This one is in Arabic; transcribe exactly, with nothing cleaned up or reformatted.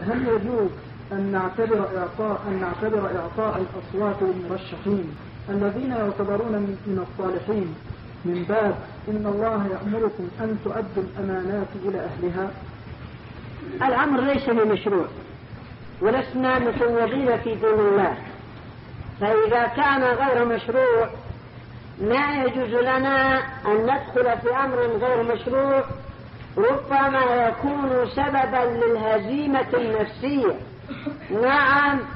هل يجوز أن نعتبر إعطاء أن نعتبر إعطاء الأصوات للمرشحين الذين يعتبرون من الصالحين من باب إن الله يأمركم أن تؤدوا الأمانات إلى أهلها؟ الأمر ليس بمشروع، ولسنا مفوضين في دين الله، فإذا كان غير مشروع ما يجوز لنا أن ندخل في أمر غير مشروع ربما يكون سببا للهزيمة النفسية. نعم